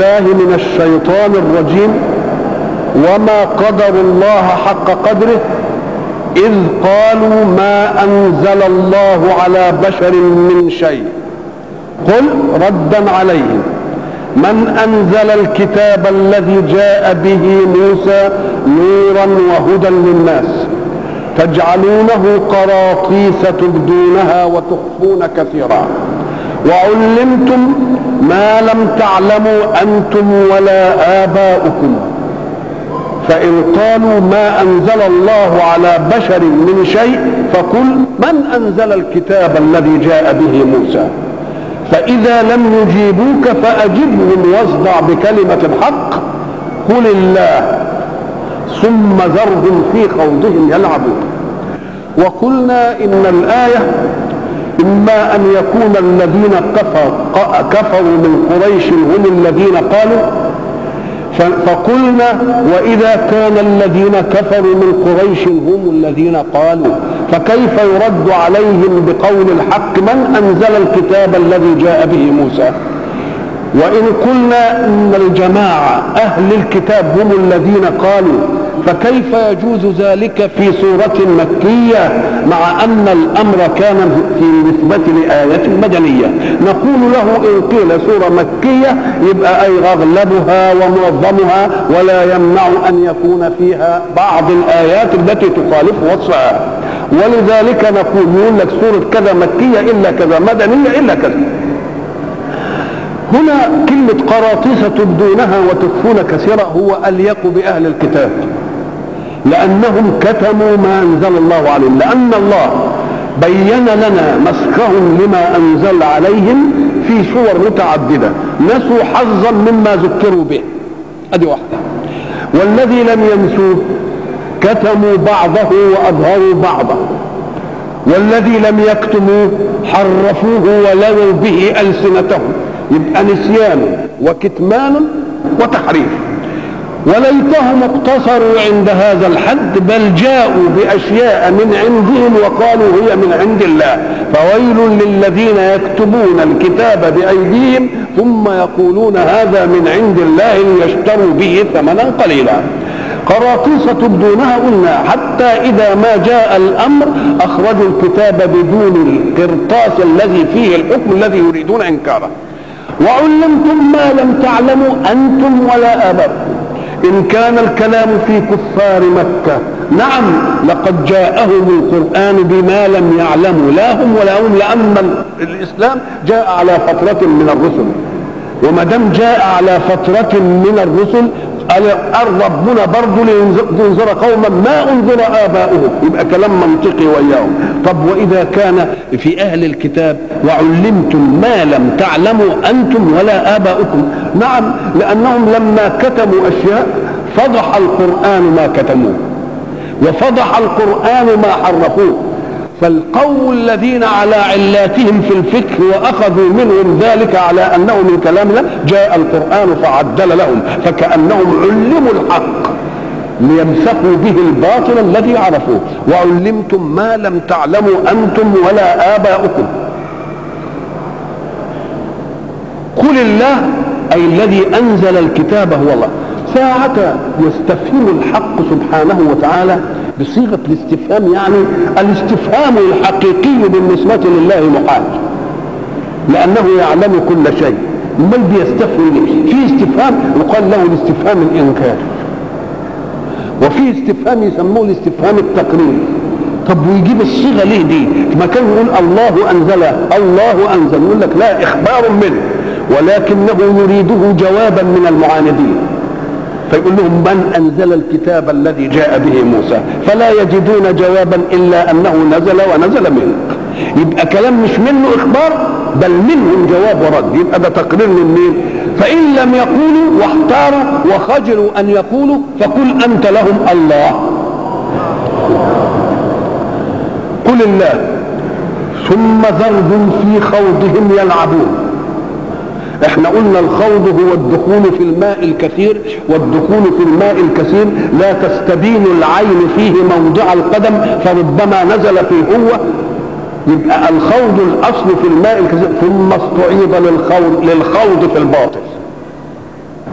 بالله من الشيطان الرجيم. وما قدر الله حق قدره إذ قالوا ما أنزل الله على بشر من شيء. قل ردا عليهم: من أنزل الكتاب الذي جاء به موسى نورا وهدى للناس تجعلونه قراطيس تبدونها وتخفون كثيرا وعلمتم ما لم تعلموا أنتم ولا آباؤكم فإن قالوا ما أنزل الله على بشر من شيء فقل من أنزل الكتاب الذي جاء به موسى. فإذا لم يجيبوك فأجبهم واصدع بكلمة الحق قل الله ثم ذرهم في خوضهم يلعبون. وقلنا إن الآية إما أن يكون الذين كفروا من قريش هم الذين قالوا، فقلنا وإذا كان الذين كفروا من قريش هم الذين قالوا فكيف يرد عليهم بقول الحق من أنزل الكتاب الذي جاء به موسى؟ وإن قلنا إن الجماعة أهل الكتاب هم الذين قالوا فكيف يجوز ذلك في سورة مكية مع أن الأمر كان في نسبة لآية مدنية؟ نقول له إن قيل سورة مكية يبقى أي أغلبها ومعظمها ولا يمنع أن يكون فيها بعض الآيات التي تخالف وصفها، ولذلك نقول لك سورة كذا مكية إلا كذا، مدنية إلا كذا. هنا كلمة قراطيس تبدونها وتخفون كثيرا هو أليق بأهل الكتاب لأنهم كتموا ما أنزل الله عليهم، لأن الله بين لنا مسخهم لما أنزل عليهم في صور متعددة، نسوا حظا مما ذكروا به، أدي واحدة. والذي لم ينسوه كتموا بعضه وأظهروا بعضه، والذي لم يكتموه حرفوه ولغوا به ألسنتهم، يبقى نسيان وكتمان وتحريف. وليتهم اقتصروا عند هذا الحد بل جاءوا بأشياء من عندهم وقالوا هي من عند الله، فويل للذين يكتبون الكتاب بأيديهم ثم يقولون هذا من عند الله ليشتروا به ثمنا قليلا. قراطيس تبدونها قلنا حتى إذا ما جاء الأمر أخرجوا الكتاب بدون القرطاس الذي فيه الحكم الذي يريدون إنكاره. وعلمتم ما لم تعلموا أنتم ولا آباؤكم. إن كان الكلام في كفار مكة نعم لقد جاءهم القرآن بما لم يعلموا لا هم ولا هم، لأن الإسلام جاء على فترة من الرسل، وما دام جاء على فترة من الرسل قال ربنا برضه لينذر قوما ما انذر آباؤهم، يبقى كلام منطقي وياهم. طب وإذا كان في أهل الكتاب وعلمتم ما لم تعلموا أنتم ولا آباؤكم، نعم لأنهم لما كتموا أشياء فضح القرآن ما كتموه وفضح القرآن ما حرفوه، فالقوم الذين على علاتهم في الفكر وأخذوا منهم ذلك على أنه من كلام الله جاء القرآن فعدل لهم، فكأنهم علموا الحق ليمسكوا به الباطل الذي عرفوه. وعلمتم ما لم تعلموا أنتم ولا آباؤكم. قل الله أي الذي أنزل الكتاب هو الله. ساعة يستفهم الحق سبحانه وتعالى بصيغة الاستفهام، يعني الاستفهام الحقيقي بالنسبة لله محال لأنه يعلم كل شيء، من بيستفهم ليه؟ في استفهام يقال له الاستفهام الإنكار، وفي استفهام يسموه الاستفهام التقرير. طب ويجيب الصيغة ليه دي؟ ما كان يقول الله أنزل الله أنزل، يقول لك لا إخبار منه ولكنه يريده جوابا من المعاندين، فيقول لهم من أنزل الكتاب الذي جاء به موسى، فلا يجدون جوابا إلا أنه نزل ونزل منه. يبقى كلام مش منه إخبار بل منهم جواب ورد، يبقى ده تقرير من مين؟ فإن لم يقولوا واحتاروا وخجلوا أن يقولوا فقل أنت لهم الله. قل الله ثم ذرهم في خوضهم يلعبون. احنا قلنا الخوض هو الدخول في الماء الكثير، والدخول في الماء الكثير لا تستبين العين فيه موضع القدم فربما نزل فيه هو، يبقى الخوض الاصل في الماء الكثير ثم استعيض للخوض في الباطل.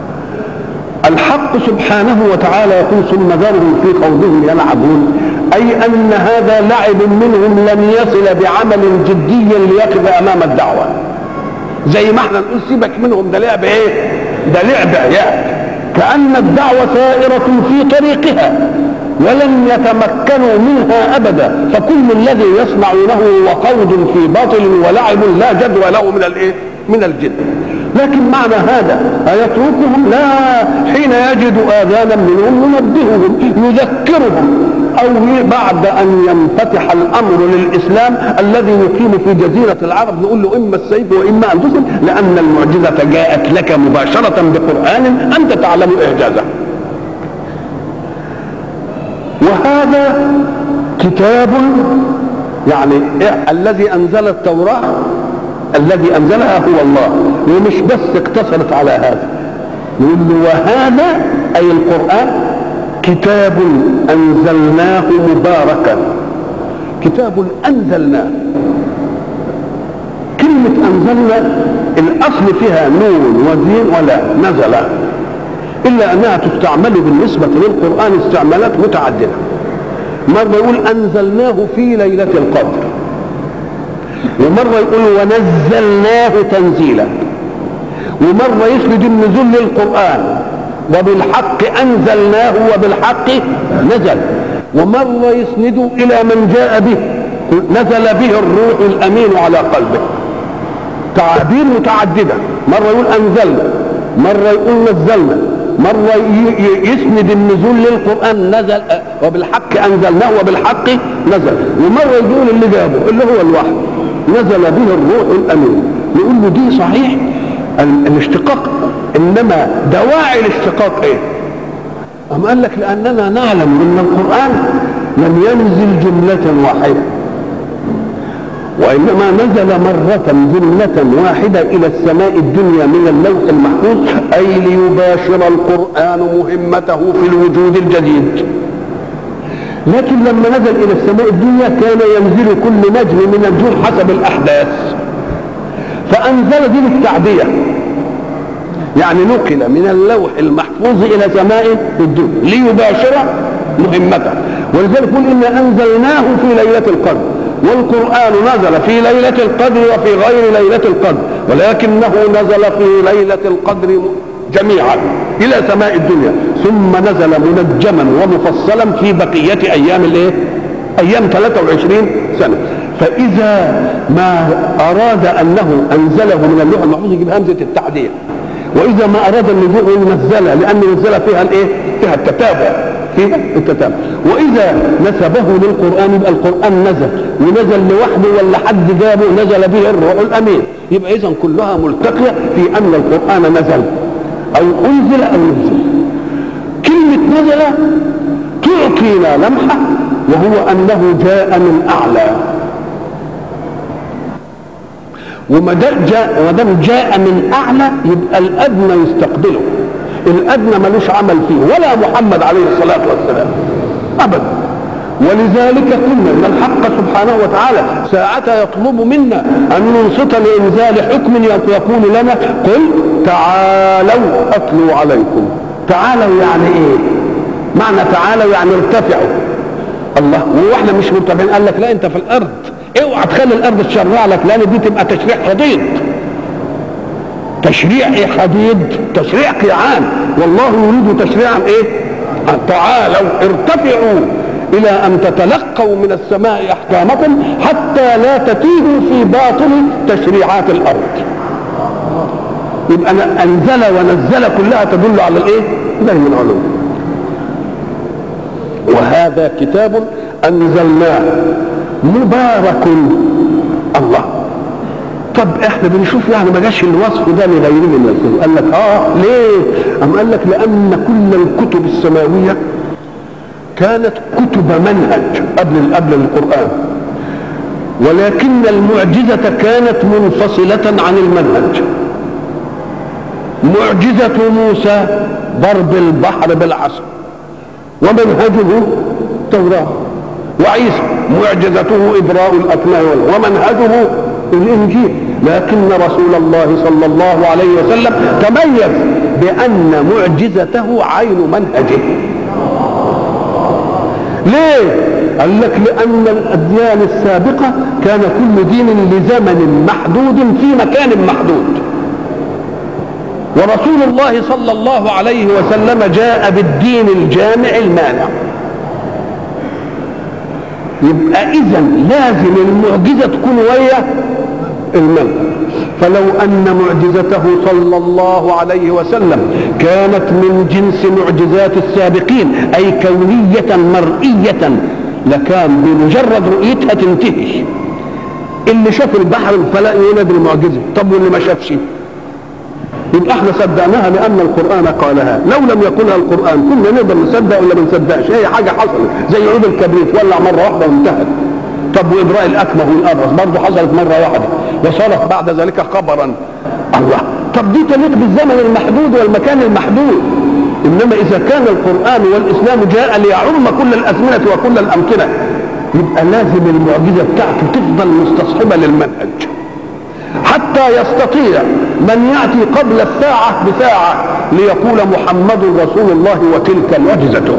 الحق سبحانه وتعالى يقول ثم ذرهم في خوضهم يلعبون، أي أن هذا لعب منهم لن يصل بعمل جدي ليقف أمام الدعوة. زي ما احنا نقول سيبك منهم، ده لعب ايه؟ ده لعب عيال، كأن الدعوة سائرة في طريقها ولن يتمكنوا منها أبدا، فكل الذي يصنعونه هو خوض في باطل ولعب لا جدوى له من الايه؟ من الجد. لكن معنى هذا أيتركهم؟ لا، حين يجد آذانا منهم ينبههم يذكرهم، أو بعد أن ينفتح الأمر للإسلام الذي يقيم في جزيرة العرب نقول له إما السيف وإما أن تسلم، لأن المعجزة جاءت لك مباشرة بقرآن أنت تعلم إعجازه. وهذا كتاب يعني الذي أنزل التوراة، الذي أنزلها هو الله، ومش بس اقتصرت على هذا، يقول له وهذا أي القرآن كتاب أنزلناه مباركا. كتاب أنزلناه، كلمة أنزلنا الأصل فيها نون وزين ولا نزل، إلا أنها تستعمل بالنسبة للقرآن استعمالات متعددة. مرة يقول أنزلناه في ليلة القدر، ومرة يقول ونزلناه تنزيلا، ومرة يسند النزول للقرآن وبالحق أنزلناه وبالحق نزل، ومرة يسند إلى من جاء به نزل به الروح الأمين على قلبه. تعابير متعددة، مرة يقول أنزلنا، مرة يقول نزلنا، مرة يسند النزول للقرآن نزل وبالحق أنزلناه وبالحق نزل، ومرة يقول اللي جابه اللي هو الوحي نزل به الروح الأمين. نقول له دي صحيح الاشتقاق، إنما دواعي الاشتقاق إيه؟ أم قال لك لأننا نعلم أن القرآن لم ينزل جملة واحدة، وإنما نزل مرة جملة واحدة إلى السماء الدنيا من اللوح المحفوظ، أي ليباشر القرآن مهمته في الوجود الجديد. لكن لما نزل إلى السماء الدنيا كان ينزل كل نجم من النجوم حسب الأحداث، فأنزل دي للتعدية، يعني نقل من اللوح المحفوظ إلى سماء الدنيا ليباشر مهمته. ولذلك يقول إنا أنزلناه في ليلة القدر، والقرآن نزل في ليلة القدر وفي غير ليلة القدر، ولكنه نزل في ليلة القدر جميعا إلى سماء الدنيا، ثم نزل منجما ومفصلا في بقية أيام الإيه؟ أيام 23 سنة. فإذا ما أراد أنه أنزله من اللوح المحفوظ يجيب همزة التعدية، وإذا ما أراد النزول ينزلها لأن نزل فيها الإيه؟ فيها التتابع، فيها التتابع. وإذا نسبه للقرآن يبقى القرآن نزل، ونزل لوحده ولا حد جابه نزل به الروح الأمين. يبقى إذا كلها ملتقية في أن القرآن نزل أو أنزل أو نزل. كلمة نزل تعطينا لمحة، وهو أنه جاء من أعلى، وما دام جاء من أعلى يبقى الأدنى يستقبله. الأدنى ملوش عمل فيه ولا محمد عليه الصلاة والسلام أبدا. ولذلك قلنا ان الحق سبحانه وتعالى ساعتها يطلب منا ان ننصت لانزال حكم يقول لنا قل تعالوا اتلو عليكم. تعالوا يعني ايه؟ معنى تعالوا يعني ارتفعوا. الله، واحنا مش مرتفعين؟ قال لك لا، انت في الارض، اوعى تخلي الارض تشرع لك، لان دي تبقى تشريع حديد. تشريع ايه حديد؟ تشريع قيعان، والله يريد تشريعا ايه؟ تعالوا ارتفعوا الى ان تتلقوا من السماء احكامكم حتى لا تتيهوا في باطل تشريعات الارض. يبقى انزل ونزل كلها تدل على الايه؟ ده من علوم. وهذا كتاب انزلناه مبارك. الله، طب احنا بنشوف يعني ما جاش الوصف ده لغيره من الكتب. قال لك ليه؟ قال لك لان كل الكتب السماويه كانت كتب منهج قبل القرآن، ولكن المعجزة كانت منفصلة عن المنهج. معجزة موسى ضرب البحر بالعصا، ومنهجه التوراة. وعيسى معجزته إبراء الأكمه، ومنهجه الإنجيل، لكن رسول الله صلى الله عليه وسلم تميز بأن معجزته عين منهجه. ليه؟ قال لك لأن الأديان السابقة كان كل دين لزمن محدود في مكان محدود، ورسول الله صلى الله عليه وسلم جاء بالدين الجامع المانع. يبقى إذن لازم المعجزة تكون ويا المنهج. فلو أن معجزته صلى الله عليه وسلم كانت من جنس معجزات السابقين، أي كونية مرئية، لكان بمجرد رؤيتها تنتهي. اللي شاف البحر الفلق ينادي المعجزة، طب واللي ما شافش؟ يبقى احنا صدقناها لأن القرآن قالها. لو لم يقولها القرآن كنا نقدر نصدق ولا ما نصدقش؟ هي حاجة حصلت زي عود الكبريت ولع مرة واحدة وانتهت. طب وإبراء الأكمه والأبرص برضه حصلت مرة واحدة وصارت بعد ذلك خبرا. الله، طب دي تليق بالزمن المحدود والمكان المحدود. إنما إذا كان القرآن والإسلام جاء ليعم كل الأزمنة وكل الأمكنة، يبقى لازم المعجزة بتاعته تفضل مستصحبة للمنهج، حتى يستطيع من يأتي قبل الساعة بساعة ليقول محمد رسول الله وتلك معجزته.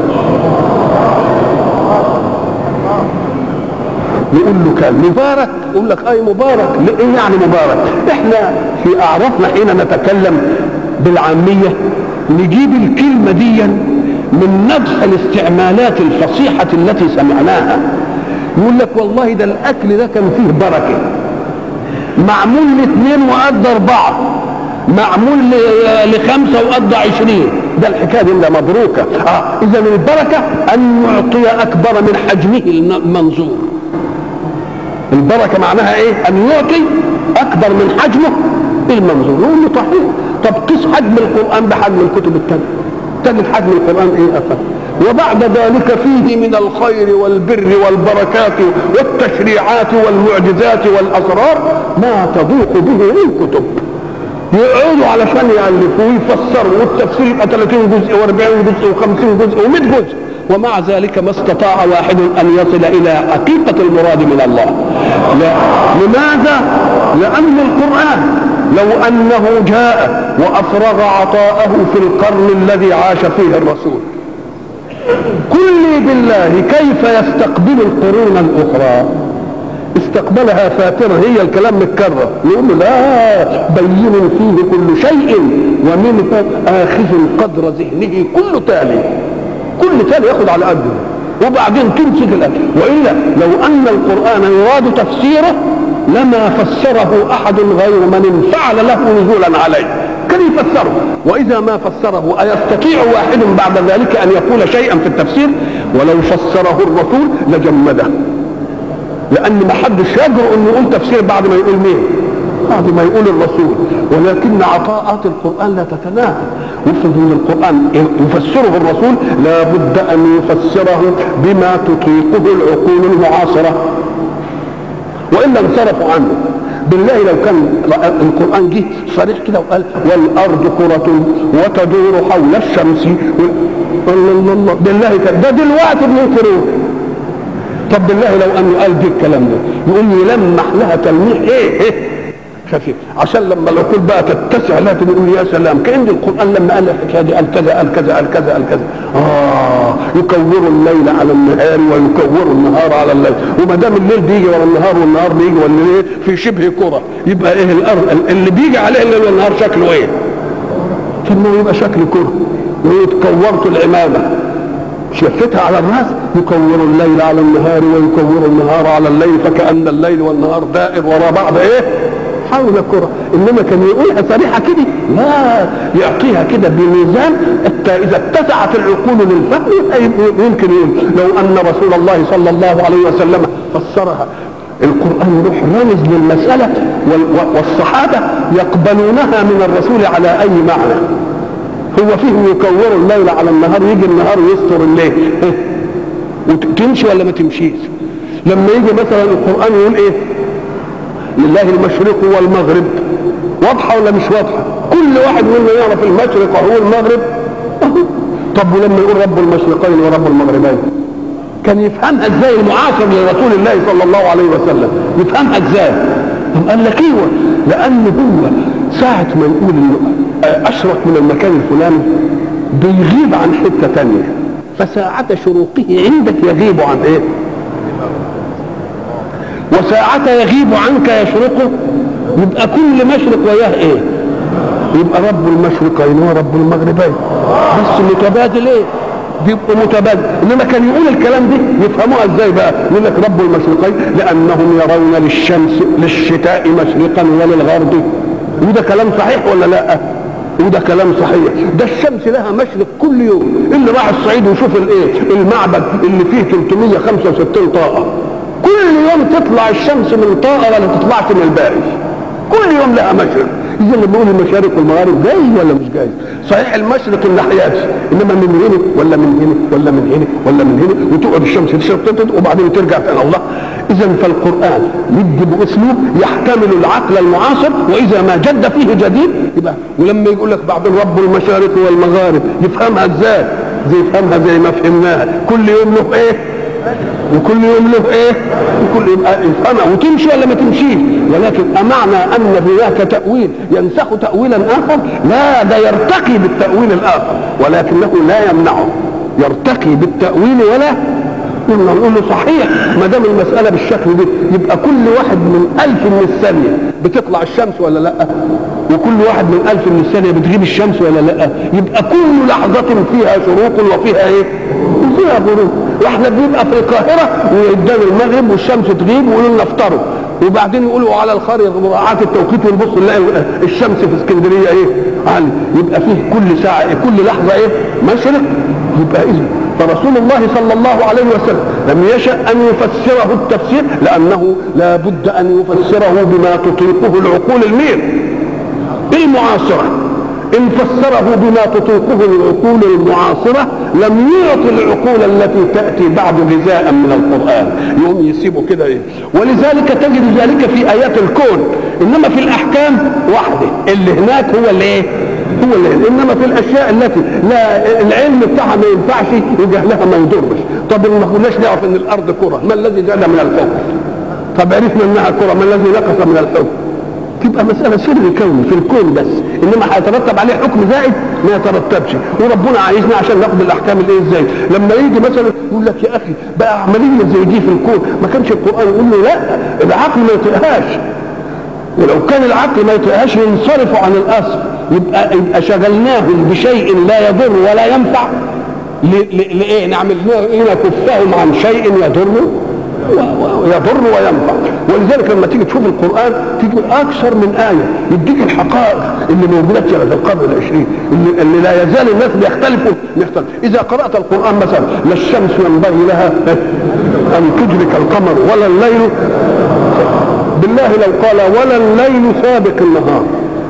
يقول له كان مبارك، يقول لك اي مبارك. ايه يعني مبارك؟ احنا في اعرافنا حين نتكلم بالعامية نجيب الكلمة دي من نبح الاستعمالات الفصيحة التي سمعناها. يقول لك والله ده الاكل ده كان فيه بركة، معمول ل2 وقد 4، معمول ل5 وقد 20، ده الحكايه دي مبروكه. اذا البركه ان يعطي اكبر من حجمه المنظور. البركه معناها ايه؟ ان يعطي اكبر من حجمه المنظور. نقول له صحيح. طب قيس حجم القران بحجم الكتب الثانيه، تجد حجم القران ايه افضل. وبعد ذلك فيه من الخير والبر والبركات والتشريعات والمعجزات والاسرار ما تضيق به الكتب. يقعدوا علشان يألفوا ويفسروا، والتفسير يبقى 30 جزء و40 جزء و50 جزء و100 جزء، ومع ذلك ما استطاع واحد ان يصل الى حقيقة المراد من الله. لا. لماذا؟ لأن القرآن لو أنه جاء وأفرغ عطاءه في القرن الذي عاش فيه الرسول، قل لي بالله كيف يستقبل القرون الأخرى؟ استقبلها فاترة، هي الكلام متكرر. يقول له لا، بين فيه كل شيء ومنه آخذ قدر ذهنه كل تالي، كل تالي ياخد على قده وبعدين تمسك الأكل. وإلا لو أن القرآن يراد تفسيره لما فسره أحد غير من انفعل له نزولا عليه، كان يفسره. وإذا ما فسره أيستطيع واحد بعد ذلك أن يقول شيئا في التفسير؟ ولو فسره الرسول لجمده، لأن ما حدش يجرؤ أن يقول تفسير بعد ما يقول مين؟ بعد ما يقول الرسول. ولكن عطاءات القرآن لا تتناهى. وفد من القرآن يفسره الرسول لا بد أن يفسره بما تطيقه العقول المعاصرة، وإلا انصرفوا عنه. بالله لو كان القرآن جه صريح كده وقال والأرض كرة وتدور حول الشمس، الله بالله كان ده دلوقتي بننكروه. طب بالله لو انه قال دي الكلام ده يقول يلمح لها تلميح ايه خفيف، عشان لما العقول بقى تتسع لها تقول يا سلام، كأن القرآن لما قال الحكايه دي قال كذا قال كذا قال كذا قال كذا. يكور الليل على النهار ويكور النهار على الليل، وما دام الليل بيجي ورا النهار والنهار بيجي والليل في شبه كرة، يبقى ايه الارض اللي بيجي عليه الليل والنهار شكله ايه؟ كأنه يبقى شكل كرة. ويتكورت العمامة شفتها على الراس، يكور الليل على النهار ويكور النهار على الليل، فكأن الليل والنهار دائر وراء بعض ايه؟ حول كرة. انما كان يقولها صريحة كده؟ لا، يعطيها كده بميزان اذا اتسعت العقول للفهم يمكن يقول لو ان رسول الله صلى الله عليه وسلم فسرها القرآن له رمز للمسألة والصحابة يقبلونها من الرسول على اي معنى. هو فيه يكور الليل على النهار، يجي النهار ويستر الليل وتمشي ولا ما تمشيش؟ لما يجي مثلا القرآن يقول ايه؟ لله المشرق والمغرب، واضحة ولا مش واضحة؟ كل واحد منا يعرف المشرق وهو المغرب. طب ولما يقول رب المشرقين ورب المغربين كان يفهمها ازاي المعاصر لرسول الله صلى الله عليه وسلم؟ يفهمها ازاي؟ قال لك ايوه، لان هو ساعه ما نقول انه اشرق من المكان الفلاني بيغيب عن حته ثانيه، فساعة شروقه عندك يغيب عن ايه؟ وساعة يغيب عنك يشرقه، يبقى كل مشرق وياه ايه؟ يبقى رب المشرقين ورب المغربين، بس متبادل ايه؟ بيبقوا متبادل. انما كان يقول الكلام ده يفهموها ازاي بقى؟ يقول لك رب المشرقين لانهم يرون للشمس للشتاء مشرقا وللغرب. وده كلام صحيح ولا لا؟ وده كلام صحيح. ده الشمس لها مشرق كل يوم. اللي راح الصعيد ويشوف الايه؟ المعبد اللي فيه 365 طاقه، كل يوم تطلع الشمس من طاقه ولا تطلعش من الباقي، كل يوم لها مشرق. إذا اللي بيقول المشارق والمغارب جاي ولا مش جاي؟ صحيح المشرق الناحيات، انما من هنا ولا من هنا ولا من هنا ولا من هنا، وتقعد الشمس تشرق وبعدين ترجع تاني الله. اذا فالقران يدي باسلوب يحتمل العقل المعاصر، واذا ما جد فيه جديد يبقى. ولما يقول لك بعض رب المشارق والمغارب يفهمها ازاي؟ يفهمها زي ما فهمناها، كل يوم له ايه؟ وكل يوم له ايه؟ وكل يبقى يفهمها وتمشي ولا ما تمشيش. ولكن امعنى ان هناك تاويل ينسخ تاويلا اخر؟ لا، ده يرتقي بالتاويل الاخر، ولكنه لا يمنعه، يرتقي بالتاويل ولا يمنع. نقول له صحيح، ما دام المساله بالشكل ده يبقى كل واحد من 1000 من الثانيه بتطلع الشمس ولا لا؟ وكل واحد من 1000 من الثانيه بتغيب الشمس ولا لا؟ يبقى كل لحظه فيها شروق وفيها ايه؟ فيها غروب. واحنا بنبقى في القاهره وقدام المغرب والشمس تغيب ويقولوا لنا افطروا، وبعدين يقولوا على الخريطه مراعاه التوقيت ونبص نلاقي الشمس في اسكندريه ايه؟ عالي. يبقى فيه كل ساعه كل لحظه ايه؟ مشرق. يبقى اذا فرسول الله صلى الله عليه وسلم لم يشأ ان يفسره التفسير، لانه لا بد ان يفسره بما تطيقه العقول المعاصره. إن فسره بما تطيقه العقول المعاصرة لم يعط العقول التي تأتي بعد غذاء من القرآن، يوم يسيبه كده إيه. ولذلك تجد ذلك في آيات الكون، إنما في الأحكام وحده اللي هناك هو اللي إيه؟ هو اللي. إنما في الأشياء التي لا العلم بتاعها ما ينفعش وجهلها ما يضرش. طب ما كناش نعرف إن الأرض كرة، ما الذي زاد من الحكم؟ طب عرفنا إنها كرة، ما الذي نقص من الحكم؟ تبقى مسألة سر كوني في الكون بس، إنما هيترتب عليه حكم زائد ما يترتبش. وربنا عايزنا عشان ناخد الأحكام الإيه إزاي؟ لما يجي مثلا يقول لك يا أخي بقى عملية زي دي في الكون، ما كانش القرآن يقول له لا، العقل ما يطيقهاش، ولو كان العقل ما يطيقهاش ينصرف عن الأصل. يبقى شغلناهم بشيء لا يضر ولا ينفع لإيه؟ نعمل لنا كفهم عن شيء يضر وينفع. ولذلك لما تيجي تشوف القرآن تيجي أكثر من آية يديك الحقائق اللي موجودة في القرن العشرين، اللي لا يزال الناس بيختلفوا. إذا قرأت القرآن مثلا لا الشمس ينبغي لها أن تدرك القمر ولا الليل، بالله لو قال ولا الليل سابق النهار،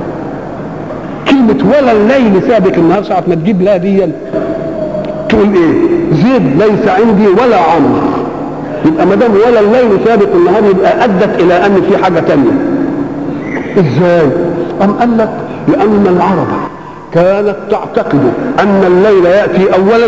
كلمة ولا الليل سابق النهار ساعة ما تجيب لا دي تقول إيه؟ زيد ليس عندي ولا عمر. يبقى ما دام ولا الليل سابق النهار يبقى ادت الى ان في حاجه ثانيه. ازاي؟ قال لك لان العرب كانت تعتقد ان الليل ياتي اولا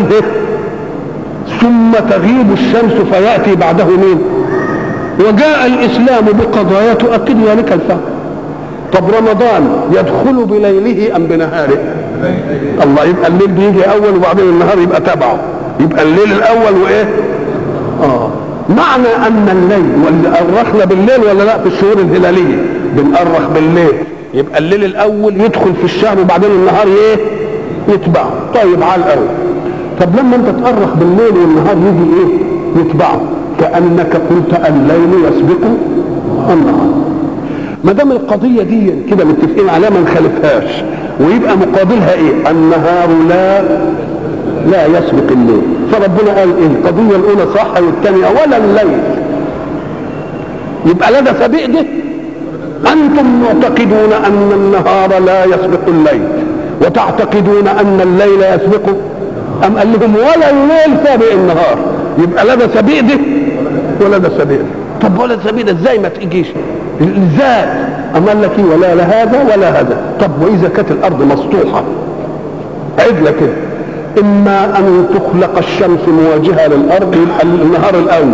ثم تغيب الشمس فياتي بعده مين؟ وجاء الاسلام بقضايا تؤكد ذلك الفهم. طب رمضان يدخل بليله ام بنهاره؟ الله، يبقى الليل بيجي اول وبعدين النهار يبقى تبعه، يبقى الليل الاول وايه؟ معنى ان الليل أرخنا بالليل ولا لا؟ في الشهور الهلاليه بنأرخ بالليل، يبقى الليل الاول يدخل في الشهر وبعدين النهار ايه؟ يتبعه. طيب على الاول. طب لما انت تأرخ بالليل والنهار يجي ايه؟ يتبعه، كأنك قلت الليل يسبق النهار. ما دام القضيه دي كده متفقين عليها ما نخالفهاش، ويبقى مقابلها ايه؟ النهار لا يسبق الليل. فربنا قال ايه؟ القضيه الاولى صح والثانيه ولا الليل. يبقى لدى سبيق ده انتم معتقدون ان النهار لا يسبق الليل وتعتقدون ان الليل يسبق، ام قال لهم ولا الليل سابق النهار. يبقى لدى سبيق ده ولدى سبيق ده. طب ولا سبيق ده ازاي ما تجيش؟ ازاي؟ ام قال لك ايه؟ ولا هذا ولا هذا. طب واذا كانت الارض مسطوحه عدله كده، اما ان تخلق الشمس مواجهه للارض يبقى النهار الاول،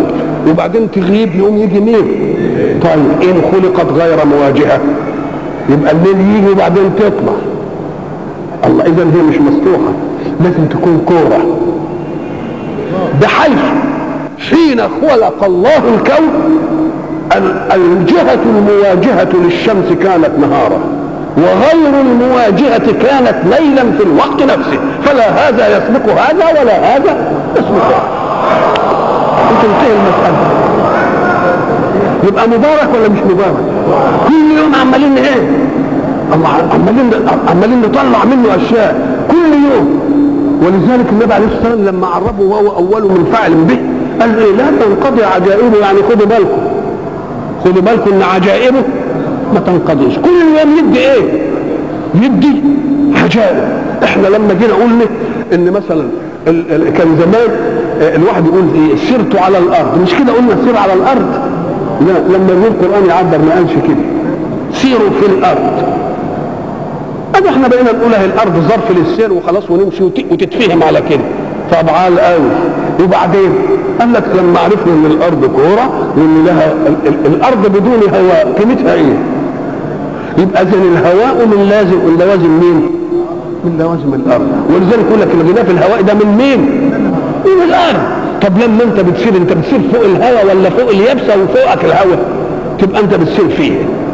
وبعدين تغيب يقوم يجي مين؟ طيب ان خلقت غير مواجهه يبقى الليل يجي وبعدين تطلع. الله، اذا هي مش مفتوحه، لازم تكون كوره، بحيث حين خلق الله الكون الجهة المواجهة للشمس كانت نهارا، وغير المواجهة كانت ليلا في الوقت نفسه، فلا هذا يسبق هذا ولا هذا يسبق هذا. تنتهي المسألة. يبقى مبارك ولا مش مبارك؟ كل يوم عمالين ايه؟ الله، عمالين نطلع منه اشياء كل يوم. ولذلك النبي عليه الصلاه والسلام لما عربه وهو اول من فعل به قال ايه؟ لا تنقضي عجائبه، يعني خدوا بالكم، خدوا بالكم ان عجائبه ما تنقضيش. كل يوم يدي ايه؟ يدي عجائب. احنا لما جينا قلنا ان مثلا كان زمان الواحد يقول ايه؟ سرت على الارض، مش كده قلنا سير على الارض؟ لا، لما يقول القران يعبر ما قالش كده، سيروا في الارض. ادي احنا بقينا نقول اهي الارض ظرف للسير وخلاص ونمشي وتتفهم على كده. فابعال قوي. وبعدين قال لك لما عرفنا ان الارض كوره وان لها الارض بدون هواء قيمتها ايه؟ يبقى اذا الهواء من لوازم مين؟ من لوازم الارض. ولذلك يقول لك الغلاف الهوائي ده من مين؟ من الارض. طب لما انت بتسير فوق الهواء ولا فوق اليابسه وفوقك الهواء؟ تبقى انت بتسير فيه.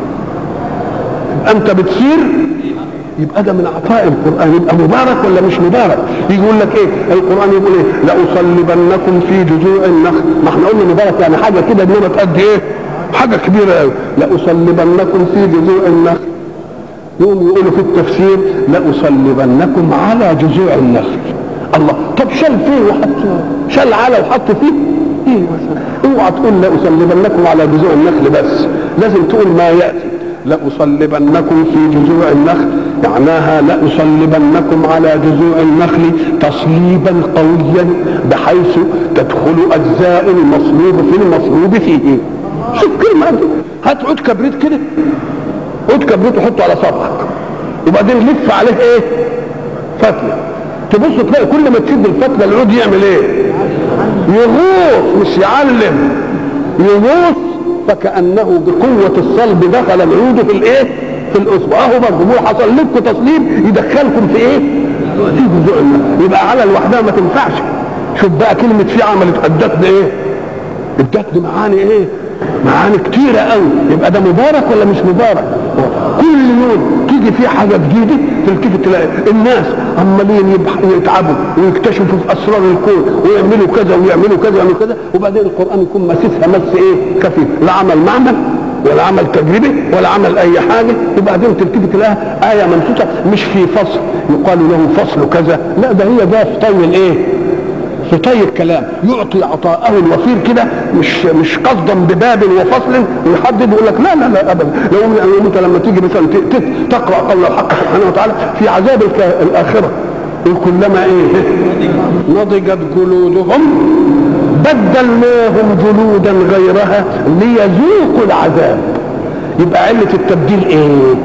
انت بتسير، يبقى ده من عطاء القران. يبقى مبارك ولا مش مبارك؟ يقول لك ايه القران؟ يقول ايه؟ لاصلبنكم في جذوع النخل. ما احنا قلنا مبارك يعني حاجه كده انما قد ايه؟ حاجه كبيره قوي. لاصلبنكم في جذوع النخل. يقوم يقولوا في التفسير لاصلبنكم على جذوع النخل. الله، طب شال فيه وحط، شال على وحط فيه ايه مثلا؟ اوعى تقول لاصلبنكم على جذوع النخل بس، لازم تقول ما ياتي. لأصلبنكم في جذوع النخل معناها لأصلبنكم على جذوع النخل تصليبا قويا بحيث تدخل أجزاء المصلوب في المصلوب فيه. شوف كلمة دي، هات عود كبريت كده، عود كبريت وحطه على صبعك وبعدين لف عليه ايه؟ فتلة. تبص تلاقي كل ما تشد الفتلة العود يعمل ايه؟ يغوص، مش يعلم، يغوص. فكأنه بقوة الصلب دخل العود في الايه؟ في الاصبع. اهو برضه حصل لكم تصليب يدخلكم في ايه؟ في جذوع النخل. يبقى على لوحدها ما تنفعش. شوف بقى كلمة في عملت ادت ايه؟ ادت معاني ايه؟ معاني كتيرة قوي. يبقى ده مبارك ولا مش مبارك؟ كل يوم تيجي فيه حاجة جديدة تلتفت تلاقي الناس عمالين يتعبوا ويكتشفوا في اسرار الكون ويعملوا كذا ويعملوا كذا ويعملوا كذا، وبعدين القرآن يكون مسسها مس ايه؟ خفيف، لا عمل معمل ولا عمل تجريبي ولا عمل اي حاجة. وبعدين تلتفت تلاقيها آية منسوسة مش في فصل يقال له فصل كذا، لا ده هي ده في طي الايه؟ في طي الكلام، يعطي عطاءه الوفير كده، مش قصدا بباب وفصل ويحدد ويقول لك لا لا لا ابدا. لو انت لما تيجي مثلا تقرا قول الحق سبحانه وتعالى في عذاب الاخره، كلما ايه؟ نضجت جلودهم بدلناهم جلودا غيرها ليذوقوا العذاب. يبقى علة التبديل ايه؟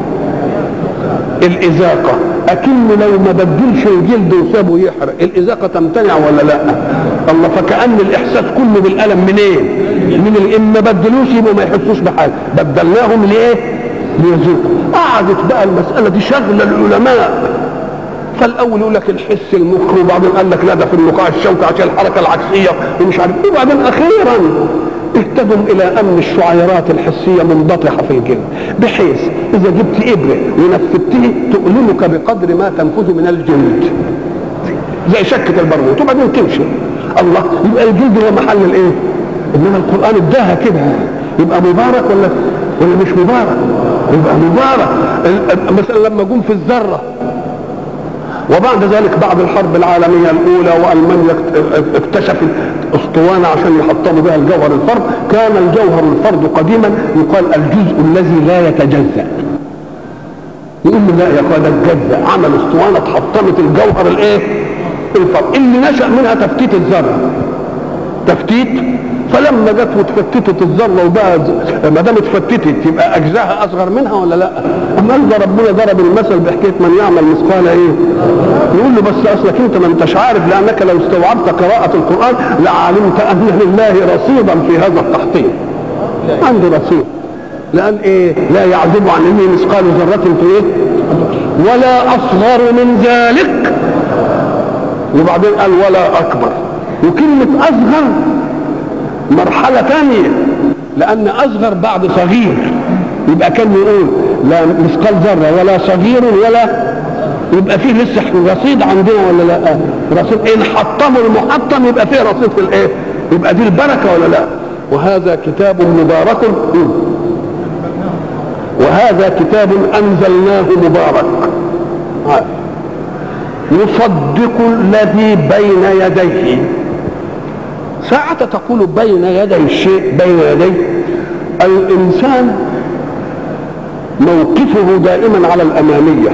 الإذاقة. أكن لو ما بدلش الجلد وسابه يحرق الإذاقة تمتنع ولا لا؟ الله، فكأن الإحساس كله بالألم منين؟ من إن ما بدلوش يبقوا ما يحسوش بحاجة، بدلناهم لإيه؟ ليذوقوا. قعدت بقى المسألة دي شغلة العلماء. فالأول يقول لك الحس المخ، وبعدين قال لك لا ده في النخاع الشوكي عشان الحركة العكسية ومش عارف إيه، وبعدين أخيرا اهتدوا الى ان الشعيرات الحسيه منبطحه في الجلد، بحيث اذا جبت ابره ونفذته تؤلمك بقدر ما تنفذ من الجلد زي شكه البرغوث، وبعدين تمشي. الله، يبقى الجلد هو محل الايه؟ انما القران اداها كده. يبقى مبارك ولا مش مبارك؟ يبقى مبارك. مثلا لما جم في الذره وبعد ذلك بعد الحرب العالمية الأولى وألمانيا اكتشفت اسطوانة عشان يحطموا بها الجوهر الفرد، كان الجوهر الفرد قديما يقال الجزء الذي لا يتجزأ. يقول لا يا اخوان ده اتجزأ، عمل اسطوانة تحطمت الجوهر الايه؟ الفرد اللي نشأ منها تفتيت الذرة. تفتيت فلما جت واتفتتت الذره وبقى ما دام اتفتتت يبقى اجزاها اصغر منها ولا لا؟ اما ده ربنا ضرب المثل بحكايه من يعمل مثقال ايه؟ يقول له بس اصلك انت ما انتش عارف، لانك لو استوعبت قراءه القران لعلمت ان لله رصيدا في هذا التحطيم. عنده رصيد، لان ايه؟ لا يعزب عن علمه مثقال ذره في ايه؟ ولا اصغر من ذلك. وبعدين قال ولا اكبر، وكلمه اصغر مرحلة ثانية، لأن أصغر بعد صغير، يبقى كان يقول لا مثقال ذرة ولا صغير ولا، يبقى فيه لسه رصيد عندنا ولا لا؟ رصيد إن حطموا المحطم يبقى فيه رصيد في الإيه؟ يبقى دي البركة ولا لا؟ وهذا كتاب مبارك، وهذا كتاب أنزلناه مبارك يصدق الذي بين يديه. ساعة تقول بين يدي الشيء، بين يدي الإنسان موقفه دائما على الأمامية،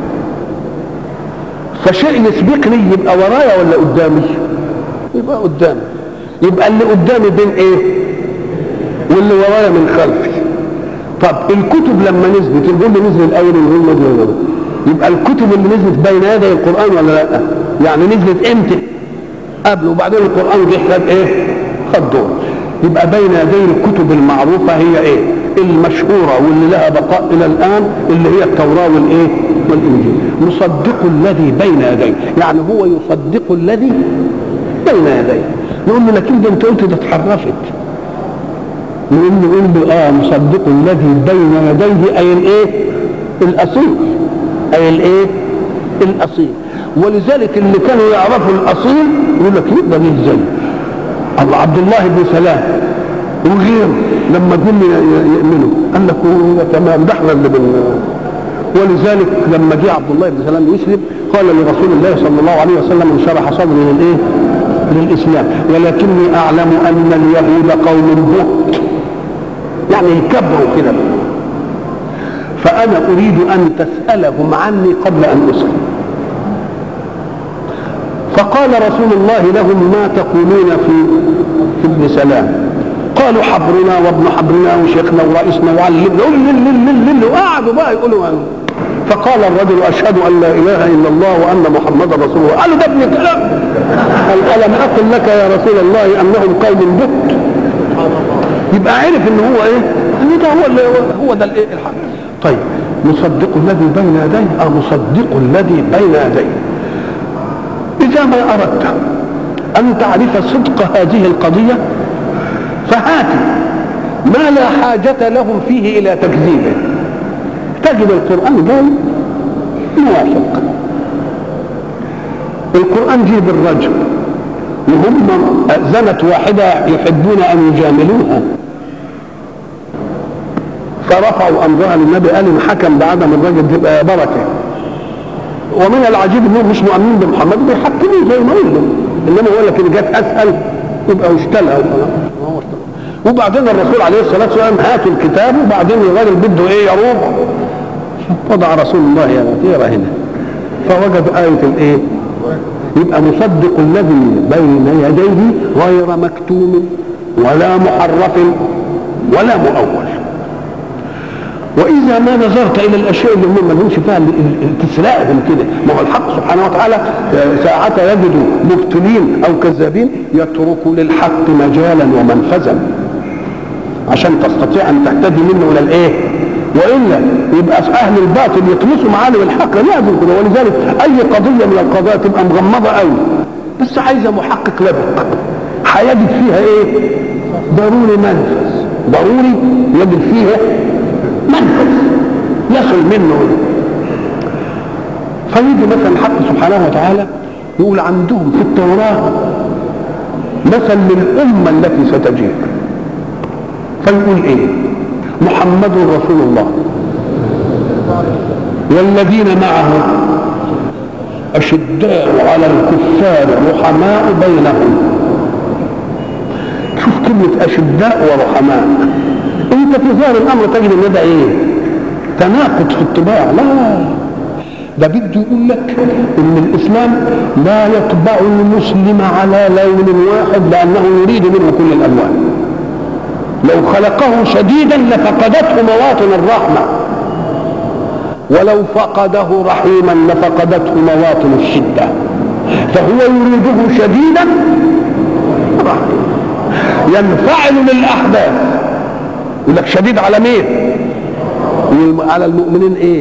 فشيء يسبقني يبقى ورايا ولا قدامي؟ يبقى قدامي. يبقى اللي قدامي بين ايه؟ واللي ورايا من خلفي. طب الكتب لما نزلت نقول له نزل الأول ونقول له يبقى الكتب اللي نزلت بين يدي القرآن ولا لا؟ يعني نزلت امتى؟ قبل، وبعدين القرآن جه خد ايه؟ خد دور. يبقى بين يدي الكتب المعروفة هي ايه؟ المشهورة واللي لها بقاء الى الان، اللي هي التوراة والايه؟ والانجيل. مصدق الذي بين يديه، يعني هو يصدق الذي بين يديه. نقول له لكن ده انت قلت ده اتحرفت. نقول له مصدق الذي بين يديه اي الايه؟ الاصيل، اي الايه؟ الاصيل. ولذلك اللي كانوا يعرفوا الاصيل يقول لك يقدر ازاي؟ الله عبد الله بن سلام وغيره لما جم يؤمنوا قال لك تمام ده احنا اللي ولذلك لما جاء عبد الله بن سلام يسلم قال لرسول الله صلى الله عليه وسلم انشرح صدري للايه؟ للاسلام، ولكني اعلم ان اليهود قوم بهت، يعني يكبروا كده، فانا اريد ان تسالهم عني قبل ان اسلم. فقال رسول الله لهم ما تقولون في ابن سلام؟ قالوا حبرنا وابن حبرنا وشيخنا ورئيسنا وعلمنا وقعدوا بقى يقولوا فقال الرجل اشهد ان لا اله الا الله وان محمدا رسول الله. قالوا ده ابن كلام. قال الم اقل لك يا رسول الله انهم قوم بهت؟ يبقى عرف ان هو ايه؟ ان ده هو ده الايه؟ الحق. طيب مصدق الذي بين يديه، مصدق الذي بين يديه. إذا ما أردت أن تعرف صدق هذه القضية فهات ما لا حاجة لهم فيه إلى تكذيبه، تجد القرآن جاي موافق. القرآن جيب الرجل وهم زنت واحدة يحبون أن يجاملوها، فرفعوا أمرها للنبي قال إن حكم بعدم الرجل تبقى بركة. ومن العجيب انهم مش مؤمنين بمحمد بيحكموه زي ما قلنا، انما هو لك ان جت اسال يبقى اشتلها. وبعدين الرسول عليه الصلاه والسلام هاتوا الكتاب، وبعدين الراجل بده ايه؟ يروح. وضع رسول الله يا غفير هنا فوجد آية الايه؟ يبقى مصدق الذي بين يديه غير مكتوم ولا محرف ولا مؤول. واذا ما نظرت الى الاشياء اللي هم ما لهمش فيها تسرقهم كده، ما هو الحق سبحانه وتعالى ساعة يجد مبتلين او كذابين يترك للحق مجالا ومنفذا عشان تستطيع ان تهتدي منه الى الايه؟ والا يبقى اهل الباطل يطمسوا معالم الحق لازم كده. ولذلك اي قضيه من القضايا تبقى مغمضه قوي بس عايزه محقق لبق، هيجد فيها ايه؟ ضروري منفذ، ضروري يجد فيها منفذ يصل منه. فيجي مثلا الحق سبحانه وتعالى يقول عندهم في التوراة مثل للأمة التي ستجيء، فيقول ايه؟ محمد رسول الله والذين معه أشداء على الكفار رحماء بينهم. شوف كلمة أشداء ورحماء، انت في ظاهر الامر تجد ان ده ايه؟ تناقض في الطباع. لا، ده بده يقول لك ان الاسلام لا يطبع المسلم على لون واحد لانه يريد منه كل الالوان. لو خلقه شديدا لفقدته مواطن الرحمه، ولو فقده رحيما لفقدته مواطن الشده، فهو يريده شديدا رحيما ينفعل للاحداث. يقول لك شديد على مين؟ على المؤمنين ايه؟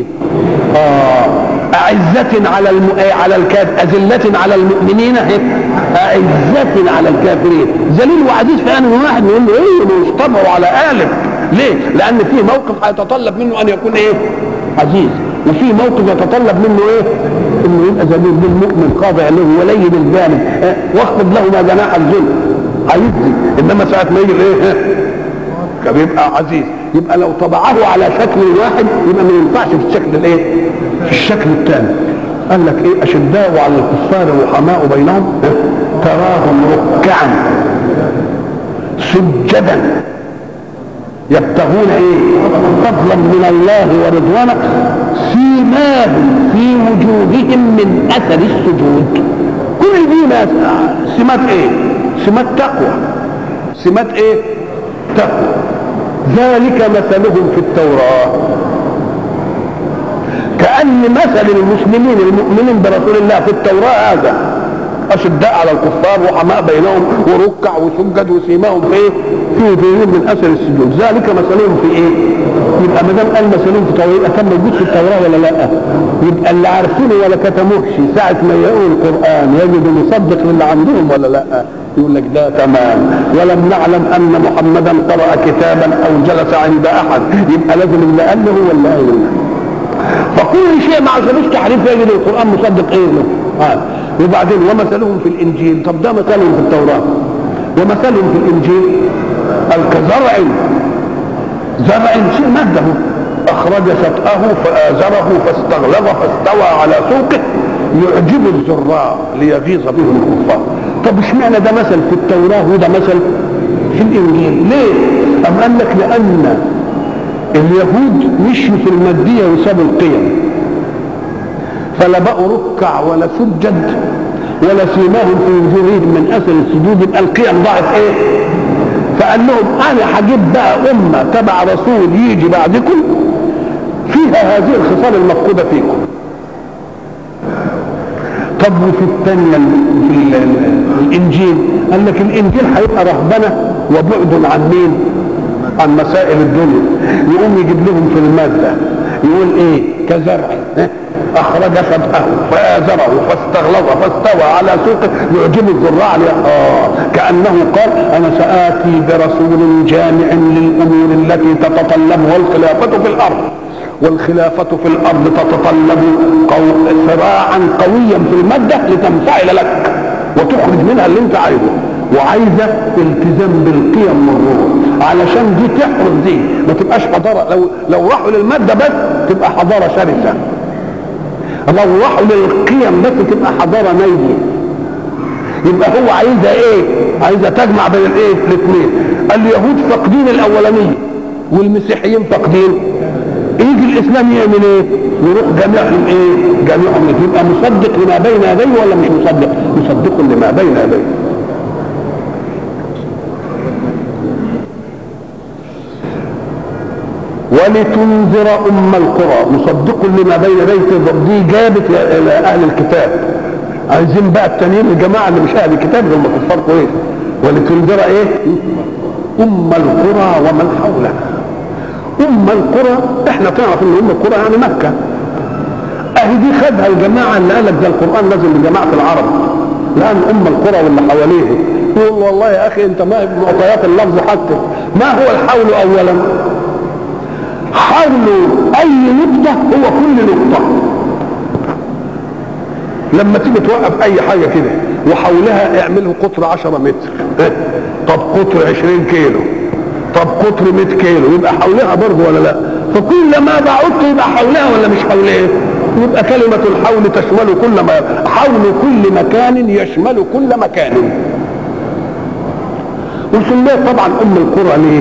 أعزة على الكافر، أذلة على المؤمنين، أعزة على الكافرين، ذليل وعزيز. في آن واحد يقول له ايه مش طبعه على قالب. ليه؟ لأن في موقف هيتطلب منه أن يكون ايه؟ عزيز، وفي موقف يتطلب منه ايه؟ انه يبقى ذليل للمؤمن خاضع له ولين الجانب، واخفض له ما جناح الذل، عايزني. انما ساعة ما يجي ايه؟ بيبقى عزيز. يبقى لو طبعه على شكل واحد يبقى ما ينفعش في الشكل الايه؟ في الشكل الثاني. قال لك ايه؟ اشداء على الكفار رحماء بينهم تراهم ركعا سجدا يبتغون ايه؟ فضلا من الله ورضوانا سيماهم في وجوههم من اثر السجود. كل دي سمات ايه؟ سمات تقوى. سمات ايه؟ تقوى. ذلك مثلهم في التوراة. كأن مثل المسلمين المؤمنين برسول الله في التوراة هذا: أشداء على الكفار رحماء بينهم وركع وسجد وسيماهم في ايه؟ في وجوههم من اثر السجود. ذلك مثلهم في ايه؟ يبقى ما دام قال مثلهم في التوراة يبقى كان موجود في التوراة ولا لا؟ يبقى اللي عارفينه ولا كتموهش ساعة ما يقول القرآن يجد مصدق للي عندهم ولا لا؟ يقول لك ده تمام. ولم نعلم ان محمدا قرأ كتابا او جلس عند احد، يبقى لازم اللي قال له هو اللي قال له. فكل شيء ما عشانوش تحريف يجد القرآن مصدق ايه له. وبعدين ومثلهم في الانجيل. طب ده مثلهم في التوراة، ومثلهم في الانجيل كزرع، زرع شيء ماده اخرج شطأه فآزره فاستغلظ فاستوى على سوقه يعجب الزراع ليغيظ بهم الكفار. طب اشمعنى ده مثل في التوراة وده مثل في الانجيل؟ ليه؟ أم قال لك لان اليهود مشوا في المادية وسابوا القيم، فلا بقوا ركع ولا سجد ولا سيماهم في وجوههم من اثر السجود، يبقى القيم ضاعت ايه؟ فقال لهم انا هجيب بقى امه تبع رسول يجي بعدكم فيها هذه الخصال المفقوده فيكم. طب وفي الثانيه في الانجيل قال لك الانجيل هيبقى رهبنه وبعد عن مين؟ عن مسائل الدنيا. يقوم يجيب لهم في الماده يقول ايه؟ كزرع اخرج شطأه فآزره فاستغلظ فاستوى على سوقه يعجب الزراع. كأنه قال انا سآتي برسول جامع للامور التي تتطلبها الخلافة في الارض، والخلافة في الارض تتطلب صراعا قويا في المادة لتنفعل لك وتخرج منها اللي انت عايزه، وعايزه التزام بالقيم والروح علشان دي تحرز دي ما تبقاش حضاره. لو راحوا للماده بس تبقى حضاره شرسه، لو راحوا للقيم بس تبقى حضاره نايمه. يبقى هو عايزه ايه؟ عايزه تجمع بين الايه؟ الاثنين. اليهود فاقدين الاولانيه والمسيحيين فاقدين. يجي الاسلام يعمل ايه؟ يروح جميعهم ايه؟ جميعهم يبقى مصدق لما بين يديه ولا مش مصدق؟ مصدق لما بين يديه. ولتنذر القرى، مصدق لما بين يديه. دي جابت الى اهل الكتاب. عايزين بقى التانيين الجماعه اللي مش اهل الكتاب هم كفار قريش. ولتنذر ايه؟ القرى ومن حولها. القرى احنا تعرف ان القرى يعني مكه. اهي دي خدها الجماعه اللي قال لك ده القران نازل لجماعه العرب، لان القرى واللي حواليه. يقول والله يا اخي انت ما معطيات اللفظ حتى ما هو الحول اولا؟ حول اي نقطة هو كل نقطة. لما تيجي توقف اي حاجة كده وحولها اعمله قطر 10 متر، طب قطر 20 كيلو، طب قطر 100 كيلو، يبقى حولها برضه ولا لا؟ فكل ما بعدت يبقى حولها ولا مش حولها؟ يبقى كلمة الحول تشمل كل ما، حول كل مكان يشمل كل مكان. وسميت طبعا القرى ليه؟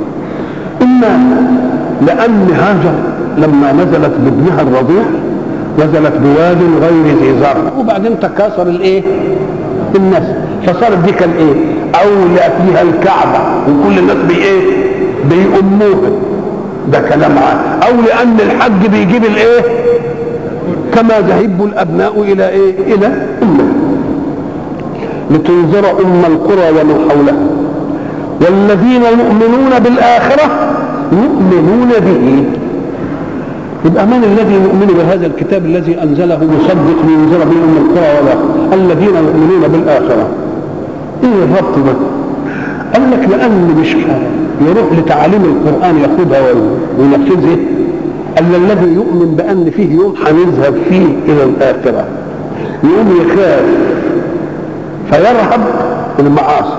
إما لأن هاجر لما نزلت بابنها الرضيع نزلت بواد غير ذي زرع، وبعدين تكاثر الايه؟ الناس، فصارت دي كان ايه؟ اولى فيها الكعبه وكل الناس بايه؟ بيؤموها، ده كلام عام. او لان الحج بيجيب الايه؟ كما ذهب الابناء الى ايه؟ الى امه. لتنذر القرى ومن حولها والذين يؤمنون بالاخره يؤمنون به. يبقى من الذي يؤمن بهذا الكتاب الذي انزله مصدق لينذر به القرى والاخره؟ الذين يؤمنون بالاخره. ايه الربط ده؟ قال لك لان مش يروح لتعاليم القران ياخدها وينفذها الا الذي يؤمن بان فيه يوم هنذهب فيه الى الاخره، يقوم يخاف فيرهب المعاصي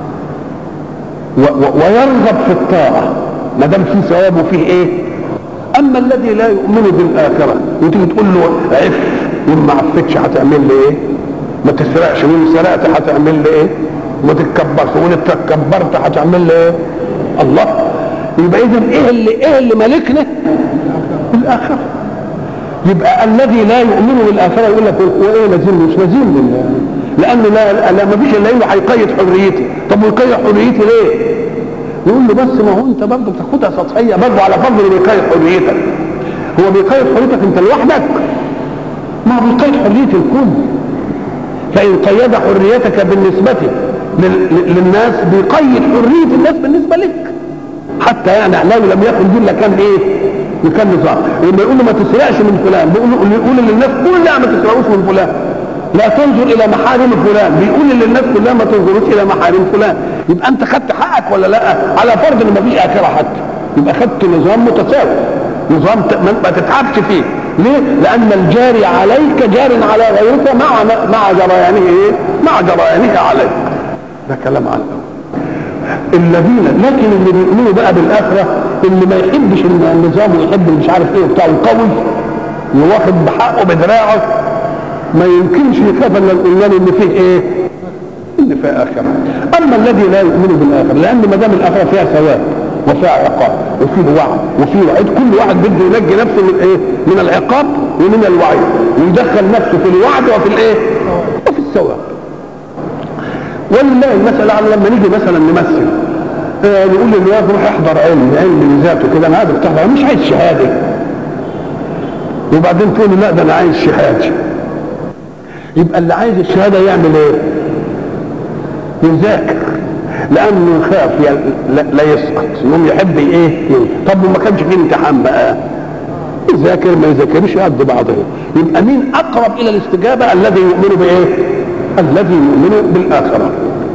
ويرغب في الطاعه ما دام فيه ثواب وفيه ايه. اما الذي لا يؤمن بالاخره وتيجي تقول له عف، وان ما عفتش هتعمل لي ايه؟ ما تسرقش، وان سرقت هتعمل لي ايه؟ ما تتكبرش، وان اتكبرت هتعمل لي ايه؟ الله. يبقى اذا ايه اللي مالكنا؟ الاخره. يبقى الذي لا يؤمن بالاخره يقول لك وايه لازم مش لازم، لانه لا ما فيش الا انه هيقيد حريتي. طب ويقيد حريتي ليه؟ يقول له بس ما هو انت برضه بتاخدها سطحيه برضه على فرض انه بيقيد حريتك. هو بيقيد حريتك انت لوحدك؟ ما هو بيقيد حريه الكل. فان قيد حريتك بالنسبه للناس بيقيد حريه الناس بالنسبه لك. حتى يعني لو لم يكن دي لكان ايه؟ لكان نظام. لما يقول له ما تسرقش من فلان بيقول للناس كلها ما تسرقوش من فلان. لا تنظر الى محارم فلان، بيقول للناس كلها ما تنظروش الى محارم فلان. يبقى انت خدت حقك ولا لا؟ على فرض ان ما فيش اخره حتى، يبقى خدت نظام متساوي، نظام ما تتعبش فيه. ليه؟ لان الجاري عليك جار على غيرك مع جريانه ايه؟ مع جريانه عليك. ده كلام عن الذين. لكن اللي بيؤمنوا بقى بالاخره اللي ما يحبش النظام ويحب مش عارف ايه بتاع القوي يواخد بحقه بدراعه، ما يمكنش يخاف الا الايمان ان فيه ايه؟ ان فيه اخره. اما الذي لا يؤمن بالاخره لان ما دام الاخره فيها ثواب وفيها عقاب وفيه وعد وفيه وعيد، كل واحد بده ينجي نفسه من ايه؟ من العقاب ومن الوعيد، ويدخل نفسه في الوعد وفي الايه؟ وفي الثواب. ولله المسألة على لما نيجي مثلا نمثل نقول للواد روح احضر علم ذاته كده، انا قادر تحضر مش عايز شهاده، وبعدين تقول لا ده انا عايز شهاده. يبقى اللي عايز الشهاده يعمل ايه؟ يذاكر، لانه يخاف لا يسقط، يقوم يحب ايه؟ طب وما كانش فيه امتحان بقى يذاكر ما يذاكرش قد بعضه. يبقى مين اقرب الى الاستجابه؟ الذي يؤمن بايه؟ الذي يؤمن بالاخره.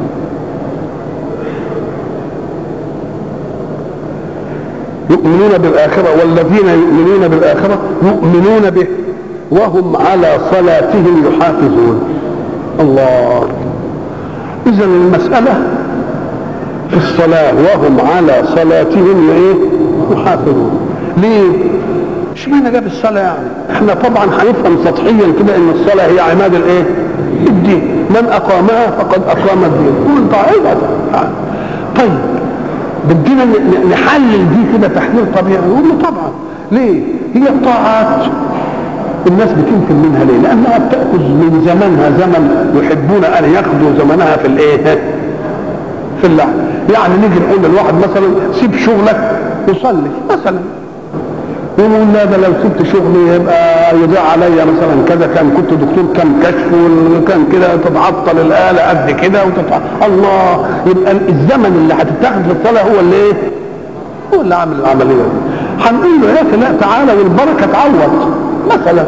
يؤمنون بالاخره والذين يؤمنون بالاخره يؤمنون به وهم على صلاتهم يحافظون. الله. اذا المساله في الصلاه وهم على صلاتهم ايه؟ يحافظون. ليه؟ اشمعنى جاب الصلاه يعني؟ احنا طبعا هنفهم سطحيا كده ان الصلاه هي عماد الايه؟ الدين. من اقامها فقد اقام الدين. كل طائفه. طيب بدينا نحلل دي كده تحليل طبيعي. نقول له طبعا. ليه؟ هي الطاعات الناس بتنكر منها ليه؟ لانها بتاخذ من زمنها زمن يحبون ان ياخذوا زمنها في الايه؟ في اللعب. يعني نيجي نقول للواحد مثلا سيب شغلك وصلي مثلا، يقول لا ده لو سبت شغلي يبقى يضيع عليا مثلا كذا، كان كنت دكتور كان كشف وكان كده تتعطل الاله قد كده الله. يبقى الزمن اللي هتتاخد في الصلاه هو اللي ايه؟ هو اللي عامل العمليه دي. هنقول له يا اخي لا تعالى والبركه تعوض. مثلا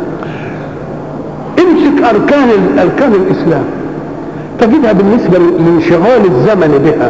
امسك اركان الاسلام تجدها بالنسبه لانشغال الزمن بها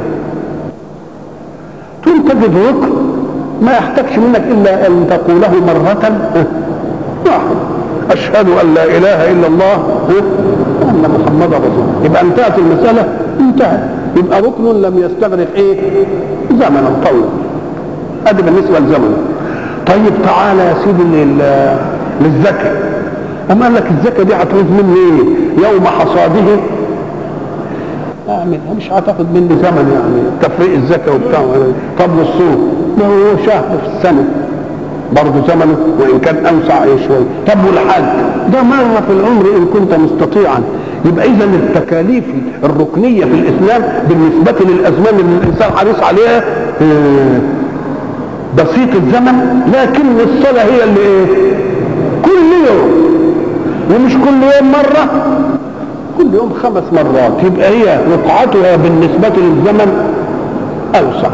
تجد ركن ما يحتاجش منك الا ان تقوله مره واحده، اشهد ان لا اله الا الله وان محمدا رسول الله. يبقى انتهت المساله، انتهت. يبقى ركن لم يستغرق ايه؟ زمنا طويلا. ادي بالنسبه للزمن. طيب تعالى يا سيدي للزكاه. اما قال لك الزكاه دي هتعوز مني ايه؟ يوم حصاده اعملها، مش هتاخد مني زمن يعني تفريق الزكاه وبتاع. طب والصوم ما هو شهر في السنه، برضه زمنه وان كان اوسع شويه. طب والحج ده مره في العمر ان كنت مستطيعا. يبقى اذا التكاليف الركنيه في الاسلام بالنسبه للازمان اللي الانسان حريص عليها بسيط الزمن، لكن الصلاه هي اللي ايه؟ كل يوم، ومش كل يوم مره، كل يوم 5 مرات، يبقى هي رقعتها بالنسبه للزمن اوسع.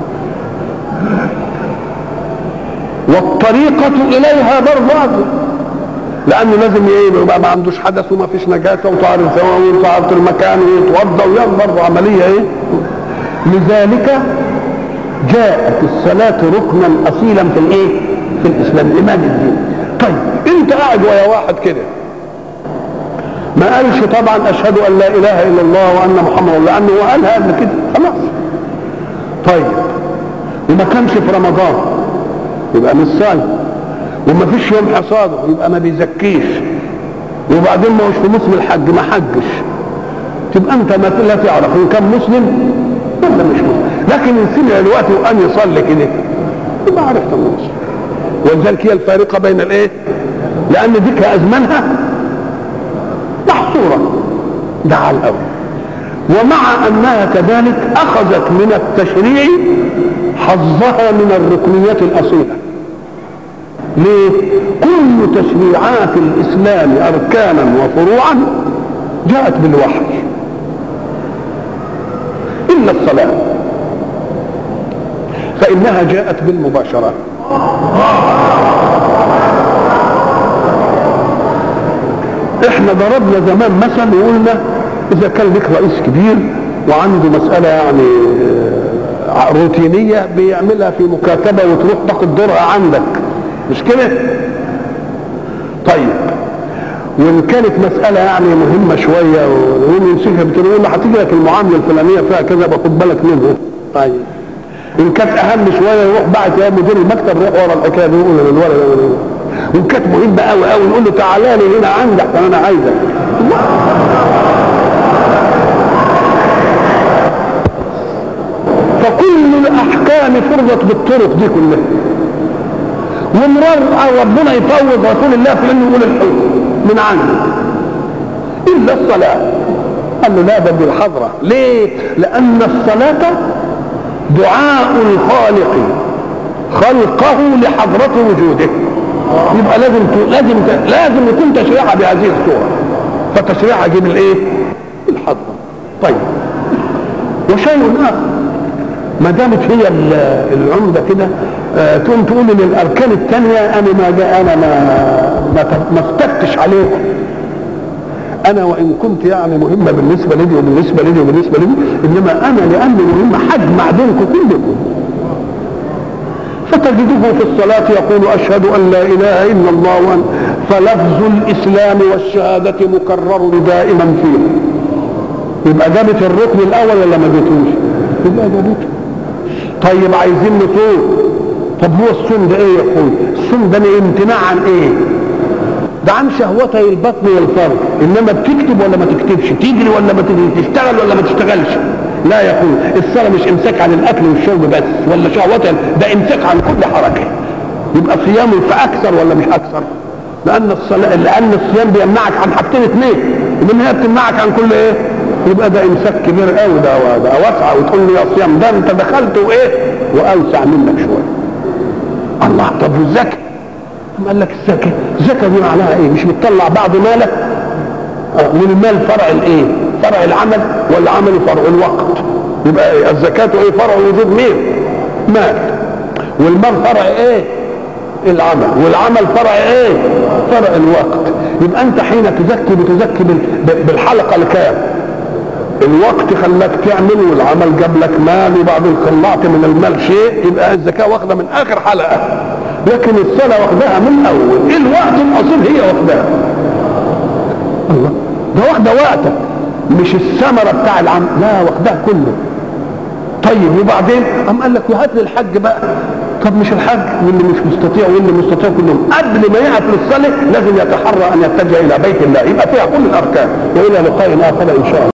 والطريقة إليها برضه لأنه لازم يبقى ما عندوش حدث وما فيش نجاسة وطهارة المكان ويتوضأ ويعمل برضه عملية إيه؟ لذلك جاءت الصلاة ركنا أصيلا في الإيه؟ في الإسلام، إمام الدين. طيب أنت قاعد ويا واحد كده ما قالش طبعا أشهد أن لا إله إلا الله وأن محمد، لأنه هو قالها قبل كده خلاص. طيب وما كانش في رمضان يبقى مش صايم، وما فيش يوم حصاده يبقى ما بيزكيش، وبعدين ما هوش في موسم الحج ما حجش، تبقى انت ما لا تعرف ان كان مسلم ولا مش مسلم. لكن ان سمع الوقت وان يصلي كده يبقى عرفت انه مسلم. ولذلك هي الفارقه بين الايه؟ لان دي كازمانها محصوره ده على الاول، ومع انها كذلك اخذت من التشريع حظها من الركنيات الاصيله. ليه؟ كل تشريعات الاسلام اركانا وفروعا جاءت بالوحي الا الصلاه فانها جاءت بالمباشره. احنا ضربنا زمان مثل وقلنا اذا كان لك رئيس كبير وعنده مساله يعني روتينيه بيعملها في مكاتبه وتروح تاخد دورها عندك، مش كده؟ طيب وان كانت مساله يعني مهمه شويه وهو يمسكها بتقول له هتيجي لك المعامله الفلانيه فيها كذا باخد بالك منه. طيب ان كانت اهم شويه يروح بعت يا مدير المكتب روح ورا الحكايه دي يقول للولد، وان كانت مهمه قوي قوي يقول له تعالى لي هنا عندك انا عايزك. فكل الاحكام فرضت بالطرق دي كلها، ومرر ربنا يفوض رسول الله في انه يقول الحكم من عنده الا الصلاه. قال له لا ده بالحضره. ليه؟ لان الصلاه دعاء الخالق خلقه لحضره وجوده، يبقى لازم يكون تشريعها بهذه الصوره، فتشريعها يجيب الايه؟ الحضره. طيب وشيء اخر ما دامت هي العمده كده تقوم تقول ان الاركان الثانيه انا ما افتكتش عليكم، انا وان كنت يعني مهمه بالنسبه لي وبالنسبه لي وبالنسبه لي، انما انا لاني مهمه هجمع بينكم كلكم. فتجده في الصلاه يقول اشهد ان لا اله الا الله فلفظ الاسلام والشهاده مكرر دائما فيه. يبقى جابت الركن الاول ولا ما جابتوش؟ يبقى جابته. طيب عايزين نصوم، طب هو الصوم ده ايه يا اخوي؟ الصوم ده امتناع عن ايه؟ ده عن شهوتي البطن والفرج، انما بتكتب ولا ما تكتبش، تجري ولا ما تجري، تشتغل ولا ما تشتغلش. لا يا اخوي الصلاه مش امساك عن الاكل والشرب بس ولا شهوتها، ده امساك عن كل حركه. يبقى صيامه فاكثر ولا مش اكثر؟ لان الصيام بيمنعك عن حاجتين اثنين، ومنها بتمنعك عن كل ايه؟ يبقى ده امساك كبير قوي، ده واسع، وتقول لي يا صيام ده انت دخلت وايه واوسع منك شويه. الله. طب والزكاه؟ قال لك الزكاه دي معناها ايه؟ مش بتطلع بعض مالك والمال فرع الايه؟ فرع العمل ولا عمل فرع الوقت؟ يبقى الزكاه ايه؟ فرع وجود مين؟ مال. والمال فرع ايه؟ العمل. والعمل فرع ايه؟ فرع الوقت. يبقى انت حين تزكي بتزكي بالحلقه الكام؟ الوقت خلاك تعمل والعمل جاب لك مال وبعدين طلعت من المال شيء، يبقى الزكاه واخده من اخر حلقه. لكن الصلاه واخداها من اول الوقت الاصيل، هي واخداها. الله، ده واخده وقتك مش الثمره بتاع العمل، لا واخداها كله. طيب وبعدين قام قال لك وهات لي الحج بقى. طب مش الحج واللي مش مستطيع واللي مستطيع كلهم قبل ما يقف للصلاه لازم يتحرى ان يتجه الى بيت الله، يبقى فيها كل الاركان. والى لقاء اخر ان شاء الله.